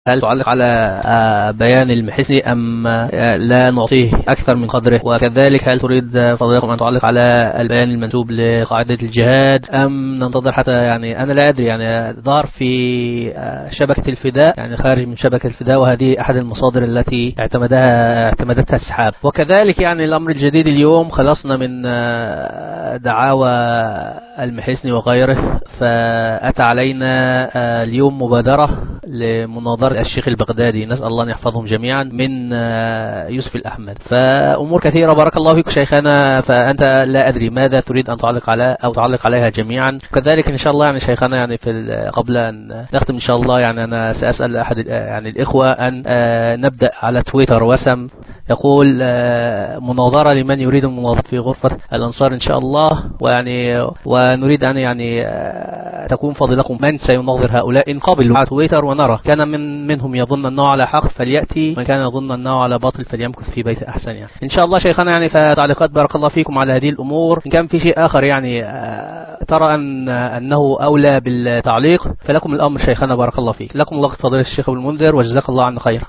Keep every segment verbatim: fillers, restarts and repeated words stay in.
هل تعلق على بيان المحسني أم لا نعطيه أكثر من قدره؟ وكذلك هل تريد فضيلتكم أن تعلق على البيان المنسوب لقاعدة الجهاد أم ننتظر حتى يعني أنا لا أدري يعني ظهر في شبكة الفداء يعني خارج من شبكة الفداء، وهذه أحد المصادر التي اعتمدها اعتمدتها السحاب. وكذلك يعني الأمر الجديد اليوم خلصنا من دعاوى المحسني وغيره، فأتى علينا اليوم مبادرة لمناظرة الشيخ البغدادي، نسأل الله أن يحفظهم جميعا، من يوسف الأحمد. فأمور كثيرة بارك الله فيك شيخنا، فأنت لا أدري ماذا تريد أن تعلق على أو تعلق عليها جميعا. وكذلك إن شاء الله يعني شيخنا يعني في قبل أن نختم إن شاء الله يعني أنا سأسأل أحد يعني الإخوة أن نبدأ على تويتر وسم يقول مناظرة لمن يريد المناظرة في غرفة الأنصار إن شاء الله، ويعني ونريد أن يعني تكون فضلكم من سيناظر هؤلاء إن قبلوا على تويتر ونرى، كان من منهم يظن أنه على حق فليأتي، من كان يظن أنه على باطل فليمكث في بيت أحسن. يعني إن شاء الله شيخنا يعني فتعليقات بارك الله فيكم على هذه الأمور. إن كان في شيء آخر يعني ترى أن أنه أولى بالتعليق فلكم الأمر شيخنا بارك الله فيك. لكم الله فضيلة الشيخ أبو المنذر وجزاك الله عنا خير.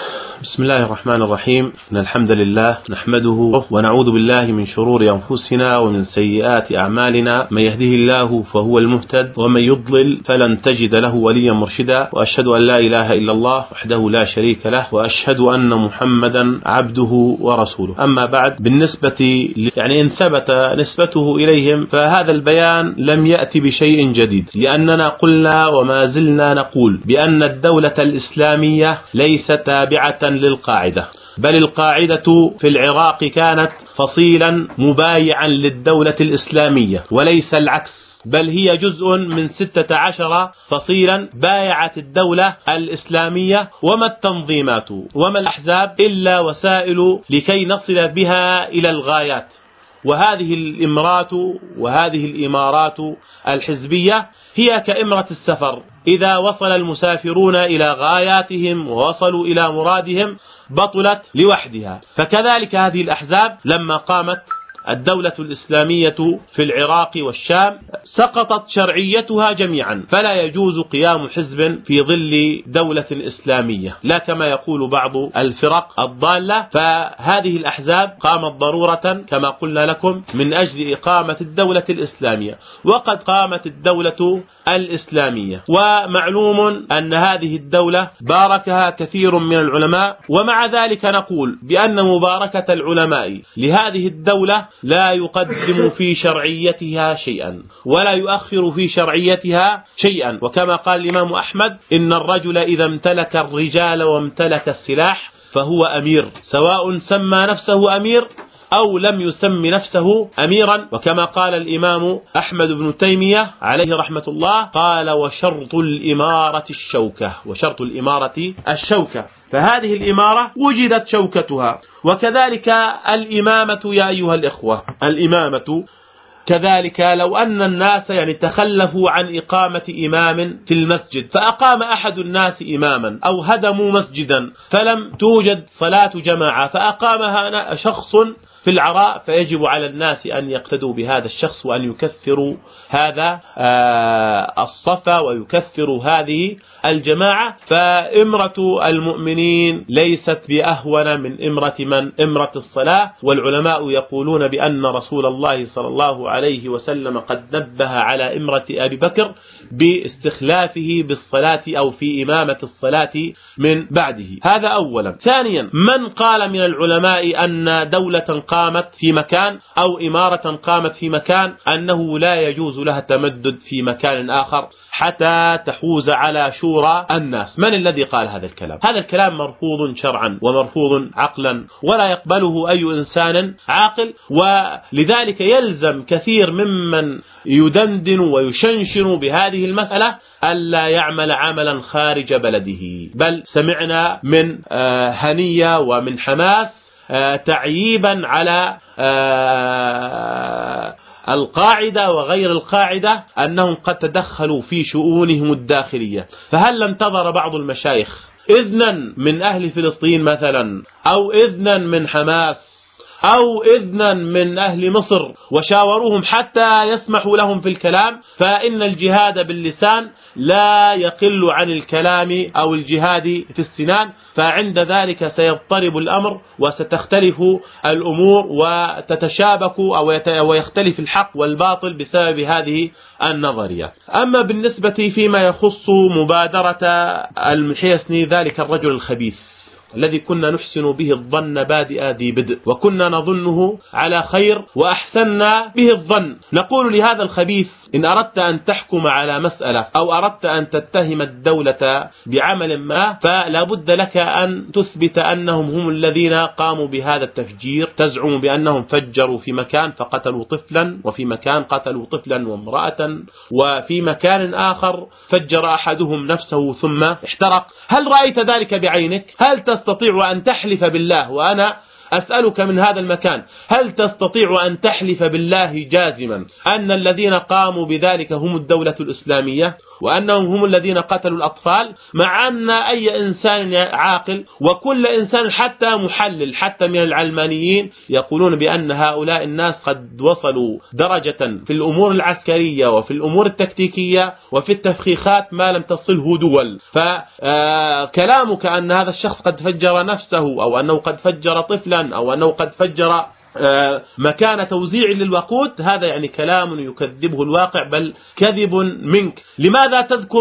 بسم الله الرحمن الرحيم. إن الحمد لله نحمده ونعوذ بالله من شرور أنفسنا ومن سيئات أعمالنا، من يهده الله فهو المهتد ومن يضلل فلن تجد له وليا مرشدا، وأشهد أن لا إله إلا الله وحده لا شريك له، وأشهد أن محمدا عبده ورسوله. أما بعد، بالنسبة يعني إن ثبت نسبته إليهم فهذا البيان لم يأتي بشيء جديد، لأننا قلنا وما زلنا نقول بأن الدولة الإسلامية ليست تابعة للقاعدة، بل القاعدة في العراق كانت فصيلا مبايعا للدولة الإسلامية وليس العكس، بل هي جزء من ستة عشر فصيلا بايعت الدولة الإسلامية. وما التنظيمات وما الأحزاب إلا وسائل لكي نصل بها إلى الغايات، وهذه الإمارات وهذه الإمارات الحزبية هي كإمرة السفر، إذا وصل المسافرون إلى غاياتهم ووصلوا إلى مرادهم بطلت لوحدها. فكذلك هذه الأحزاب لما قامت الدولة الإسلامية في العراق والشام سقطت شرعيتها جميعا، فلا يجوز قيام حزب في ظل دولة إسلامية، لا كما يقول بعض الفرق الضالة. فهذه الأحزاب قامت ضرورة كما قلنا لكم من أجل إقامة الدولة الإسلامية، وقد قامت الدولة الإسلامية، ومعلوم أن هذه الدولة باركها كثير من العلماء، ومع ذلك نقول بأن مباركة العلماء لهذه الدولة لا يقدم في شرعيتها شيئا ولا يؤخر في شرعيتها شيئا. وكما قال الإمام أحمد: إن الرجل إذا امتلك الرجال وامتلك السلاح فهو أمير، سواء سمى نفسه أمير أو لم يسم نفسه أميرا. وكما قال الإمام أحمد بن تيمية عليه رحمة الله قال: وشرط الإمارة الشوكة، وشرط الإمارة الشوكة. فهذه الإمارة وجدت شوكتها. وكذلك الإمامة يا أيها الإخوة، الإمامة كذلك لو أن الناس يعني تخلفوا عن إقامة إمام في المسجد، فأقام أحد الناس إماما، أو هدموا مسجدا فلم توجد صلاة جماعة فأقامها شخص في العراء، فيجب على الناس أن يقتدوا بهذا الشخص وأن يكثروا هذا الصف ويكثروا هذه الجماعة. فإمرة المؤمنين ليست بأهون من إمرة من إمرة الصلاة. والعلماء يقولون بأن رسول الله صلى الله عليه وسلم قد نبه على إمرة أبي بكر باستخلافه بالصلاة أو في إمامة الصلاة من بعده. هذا أولا. ثانيا، من قال من العلماء أن دولة قامت في مكان أو إمارة قامت في مكان أنه لا يجوز لها التمدد في مكان آخر حتى تحوز على شورى الناس؟ من الذي قال هذا الكلام؟ هذا الكلام مرفوض شرعا ومرفوض عقلا، ولا يقبله أي إنسان عاقل. ولذلك يلزم كثير ممن يدندن ويشنشن بهذه المسألة ألا يعمل عملا خارج بلده. بل سمعنا من هنية ومن حماس تعييبا على القاعدة وغير القاعدة أنهم قد تدخلوا في شؤونهم الداخلية. فهل انتظر بعض المشايخ إذنا من أهل فلسطين مثلا، أو إذنا من حماس، أو إذنا من أهل مصر وشاوروهم حتى يسمحوا لهم في الكلام، فإن الجهاد باللسان لا يقل عن الكلام أو الجهاد في السنان، فعند ذلك سيضطرب الأمر وستختلف الأمور وتتشابك أو يختلف الحق والباطل بسبب هذه النظرية. أما بالنسبة فيما يخص مبادرة المحيصني، ذلك الرجل الخبيث الذي كنا نحسن به الظن بادئ ذي بدء، وكنا نظنه على خير وأحسننا به الظن، نقول لهذا الخبيث: إن أردت أن تحكم على مسألة أو أردت أن تتهم الدولة بعمل ما، فلا بد لك أن تثبت أنهم هم الذين قاموا بهذا التفجير. تزعم بأنهم فجروا في مكان فقتلوا طفلا، وفي مكان قتلوا طفلا وامرأة، وفي مكان آخر فجر أحدهم نفسه ثم احترق. هل رأيت ذلك بعينك؟ هل تستطيع أن تحلف بالله، وأنا أسألك من هذا المكان، هل تستطيع أن تحلف بالله جازما أن الذين قاموا بذلك هم الدولة الإسلامية، وأنهم هم الذين قتلوا الأطفال؟ مع أن أي إنسان عاقل وكل إنسان حتى محلل حتى من العلمانيين يقولون بأن هؤلاء الناس قد وصلوا درجة في الأمور العسكرية وفي الأمور التكتيكية وفي التفخيخات ما لم تصله دول. فكلامك أن هذا الشخص قد فجر نفسه أو أنه قد فجر طفلا أو أنه قد فجر مكان توزيع للوقود، هذا يعني كلام يكذبه الواقع، بل كذب منك. لماذا تذكر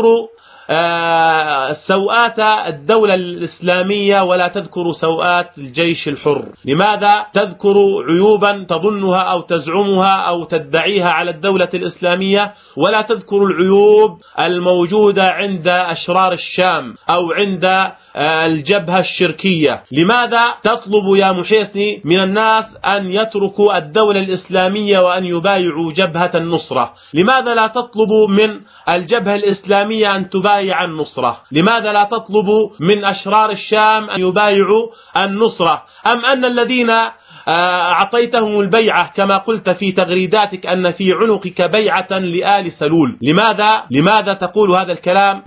سوءات الدولة الإسلامية ولا تذكر سوءات الجيش الحر؟ لماذا تذكر عيوبا تظنها أو تزعمها أو تدعيها على الدولة الإسلامية ولا تذكر العيوب الموجودة عند أشرار الشام أو عند الجبهة الشركية؟ لماذا تطلب يا محيصني من الناس أن يتركوا الدولة الإسلامية وأن يبايعوا جبهة النصرة؟ لماذا لا تطلب من الجبهة الإسلامية أن تبايع النصرة؟ لماذا لا تطلب من أشرار الشام أن يبايعوا النصرة؟ أم أن الذين أعطيتهم البيعة كما قلت في تغريداتك أن في عنقك بيعة لآل سلول؟ لماذا لماذا تقول هذا الكلام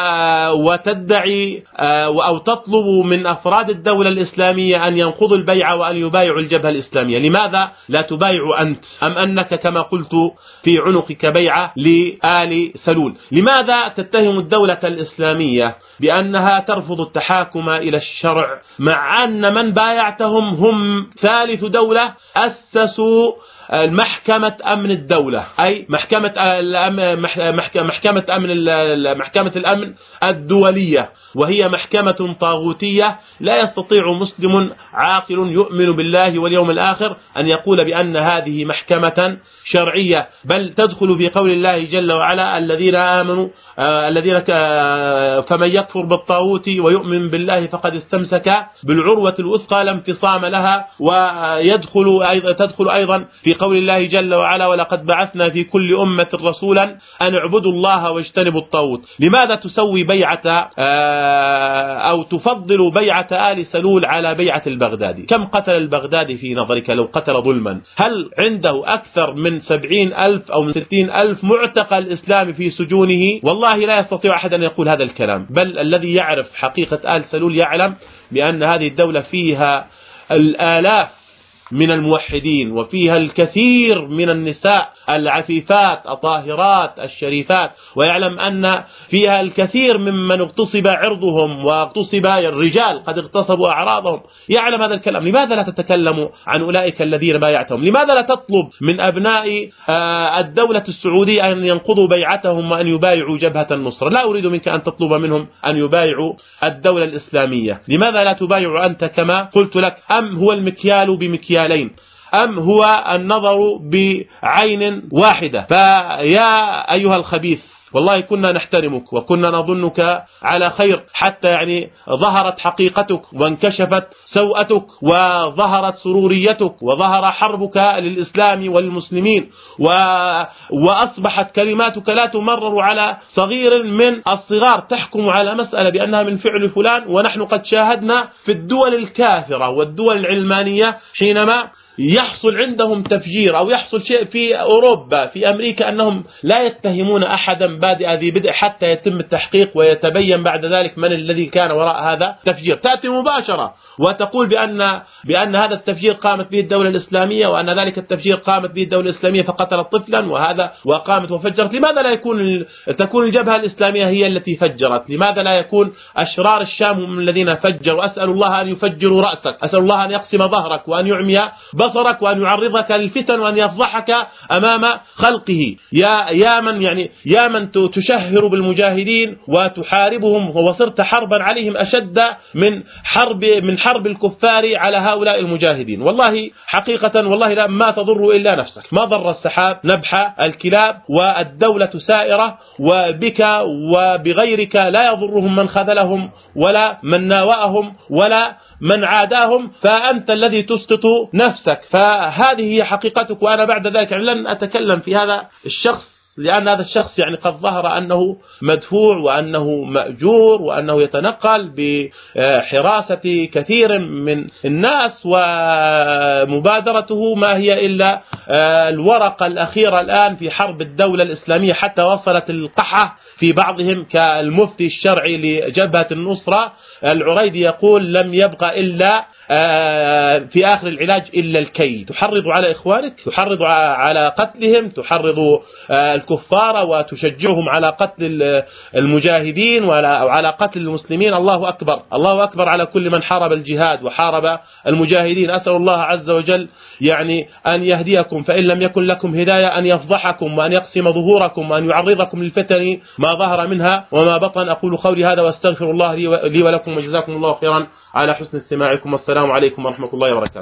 وتدعي أو تطلب من أفراد الدولة الإسلامية أن ينقضوا البيعة وأن يبايعوا الجبهة الإسلامية؟ لماذا لا تبايع أنت؟ أم أنك كما قلت في عنقك بيعة لآل سلول؟ لماذا تتهم الدولة الإسلامية بأنها ترفض التحاكم إلى الشرع مع أن من بايعتهم هم ثالث دولة أسسوا محكمة أمن الدولة، أي محكمة محكمة أمن محكمة الأمن الدولية، وهي محكمة طاغوتية لا يستطيع مسلم عاقل يؤمن بالله واليوم الآخر أن يقول بأن هذه محكمة شرعية، بل تدخل في قول الله جل وعلا: الذين آمنوا الذين فمن يكفر بالطاغوت ويؤمن بالله فقد استمسك بالعروة الوثقى لا انفصام لها. ويدخل أيضا تدخل أيضا في قول الله جل وعلا: ولقد بعثنا في كل أمة رسولا أن اعبدوا الله واجتنبوا الطاغوت. لماذا تسوي بيعة أو تفضل بيعة آل سلول على بيعة البغدادي؟ كم قتل البغدادي في نظرك لو قتل ظلما؟ هل عنده أكثر من سبعين ألف أو من ستين ألف معتقل إسلامي في سجونه؟ والله لا يستطيع أحد أن يقول هذا الكلام، بل الذي يعرف حقيقة آل سلول يعلم بأن هذه الدولة فيها الآلاف من الموحدين وفيها الكثير من النساء العفيفات الطاهرات الشريفات، ويعلم أن فيها الكثير ممن اغتصب عرضهم واغتصب الرجال قد اغتصبوا أعراضهم. يعلم هذا الكلام. لماذا لا تتكلم عن أولئك الذين بايعتهم؟ لماذا لا تطلب من أبناء الدولة السعودية أن ينقضوا بيعتهم وأن يبايعوا جبهة النصرة؟ لا أريد منك أن تطلب منهم أن يبايعوا الدولة الإسلامية. لماذا لا تبايع أنت كما قلت لك؟ أم هو المكيال بمكيالين؟ أم هو النظر بعين واحدة؟ فيا أيها الخبيث، والله كنا نحترمك وكنا نظنك على خير حتى يعني ظهرت حقيقتك وانكشفت سوءتك وظهرت سروريتك وظهر حربك للإسلام والمسلمين، و... وأصبحت كلماتك لا تمرر على صغير من الصغار، تحكم على مسألة بأنها من فعل فلان. ونحن قد شاهدنا في الدول الكافرة والدول العلمانية حينما يحصل عندهم تفجير أو يحصل شيء في أوروبا في أمريكا أنهم لا يتهمون أحدا بادئ ذي بدء حتى يتم التحقيق ويتبين بعد ذلك من الذي كان وراء هذا التفجير. تأتي مباشرة وتقول بأن بأن هذا التفجير قامت به الدولة الإسلامية، وأن ذلك التفجير قامت به الدولة الإسلامية فقتلت طفلا وهذا وقامت وفجرت. لماذا لا يكون تكون الجبهة الإسلامية هي التي فجرت؟ لماذا لا يكون أشرار الشام هم الذين فجروا؟ أسأل الله أن يفجروا رأسك، أسأل الله أن يقسم ظهرك وأن يعمي بصرك وأن يعرضك للفتن وأن يفضحك أمام خلقه. يا يا من يعني يا من تشهر بالمجاهدين وتحاربهم وصرت حربا عليهم أشد من حرب من حرب الكفار على هؤلاء المجاهدين. والله حقيقة والله لا ما تضر إلا نفسك. ما ضر السحاب نبح الكلاب، والدولة سائرة، وبك وبغيرك لا يضرهم من خذلهم ولا من ناوأهم ولا من عاداهم، فأنت الذي تسقط نفسك. فهذه هي حقيقتك. وأنا بعد ذلك لن أتكلم في هذا الشخص، لأن هذا الشخص يعني قد ظهر أنه مدفوع وأنه مأجور وأنه يتنقل بحراسة كثير من الناس، ومبادرته ما هي إلا الورقة الأخيرة الآن في حرب الدولة الإسلامية، حتى وصلت القحة في بعضهم كالمفتي الشرعي لجبهة النصرة العريدي يقول لم يبقى إلا في آخر العلاج إلا الكي. تحرض على إخوانك، تحرض على قتلهم، تحرض الكفار وتشجعهم على قتل المجاهدين وعلى قتل المسلمين. الله أكبر، الله أكبر على كل من حارب الجهاد وحارب المجاهدين. أسأل الله عز وجل يعني أن يهديكم، فإن لم يكن لكم هداية أن يفضحكم وأن يقسم ظهوركم وأن يعرضكم للفتن ما ظهر منها وما بطن. أقول قولي هذا واستغفر الله لي ولكم، وجزاكم الله خيرا على حسن استماعكم، والسلام عليكم ورحمة الله وبركاته.